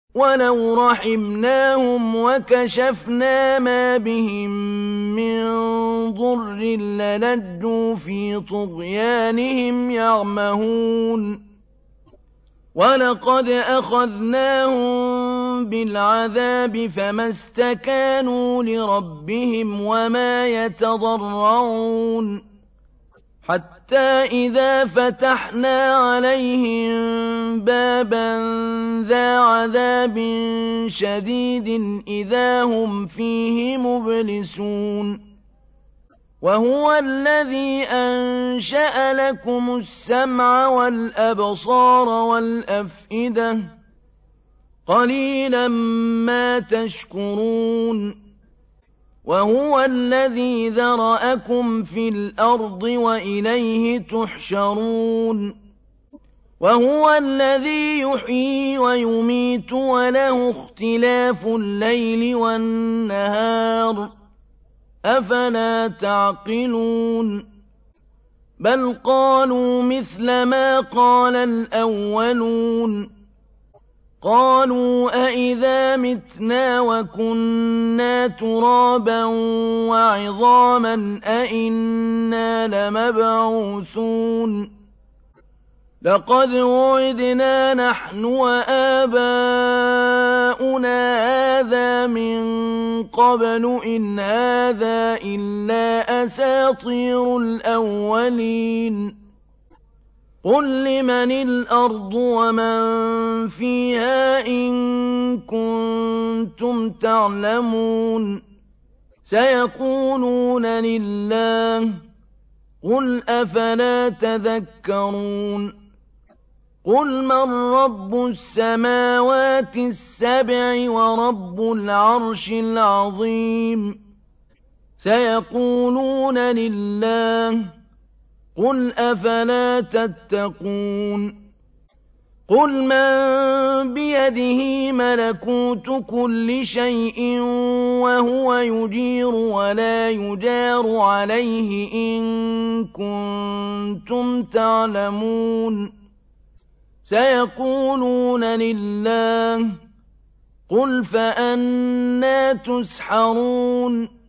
وَلَوْ رَحِمْنَاهُمْ وَكَشَفْنَا مَا بِهِم مِّن ضُرٍّ لَّلَجُّوا فِي طُغْيَانِهِمْ يَعْمَهُونَ وَلَقَدْ أَخَذْنَاهُم بِالْعَذَابِ فَمَا اسْتَكَانُوا لِرَبِّهِمْ وَمَا يَتَضَرَّعُونَ حَتَّىٰ إِذَا فَتَحْنَا عَلَيْهِم بَابًا ذَا عَذَابٍ شَدِيدٍ إِذَا هُمْ فِيهِ مُبْلِسُونَ وَهُوَ الَّذِي أَنشَأَ لَكُمُ السَّمْعَ وَالْأَبْصَارَ وَالْأَفْئِدَةَ ۚ قَلِيلًا مَّا تَشْكُرُونَ وَهُوَ الَّذِي ذَرَأَكُمْ فِي الْأَرْضِ وَإِلَيْهِ تُحْشَرُونَ وَهُوَ الَّذِي يُحْيِي وَيُمِيتُ وَلَهُ اخْتِلَافُ اللَّيْلِ وَالنَّهَارِ ۚ أَفَلَا تَعْقِلُونَ بَلْ قَالُوا مِثْلَ مَا قَالَ الْأَوَّلُونَ قَالُوا أَإِذَا مِتْنَا وَكُنَّا تُرَابًا وَعِظَامًا أَإِنَّا لَمَبْعُوثُونَ لَقَدْ وُعِدْنَا نَحْنُ وَآبَاؤُنَا هَٰذَا مِن قَبْلُ إِنْ هَٰذَا إِلَّا أَسَاطِيرُ الْأَوَّلِينَ قُل لِّمَنِ الْأَرْضُ وَمَن فِيهَا إِن كُنتُمْ تَعْلَمُونَ سَيَقُولُونَ لِلَّهِ قُلْ أَفَلَا تَذَكَّرُونَ قُلْ مَن رَّبُّ السَّمَاوَاتِ السَّبْعِ وَرَبُّ الْعَرْشِ الْعَظِيمِ سَيَقُولُونَ لِلَّهِ قُلْ أَفَلَا تَتَّقُونَ قُلْ مَن بِيَدِهِ مَلَكُوتُ كُلِّ شَيْءٍ وَهُوَ يُجِيرُ وَلَا يُجَارُ عَلَيْهِ إِن كُنتُمْ تَعْلَمُونَ سَيَقُولُونَ لِلَّهِ قُلْ فَأَنَّىٰ تُسْحَرُونَ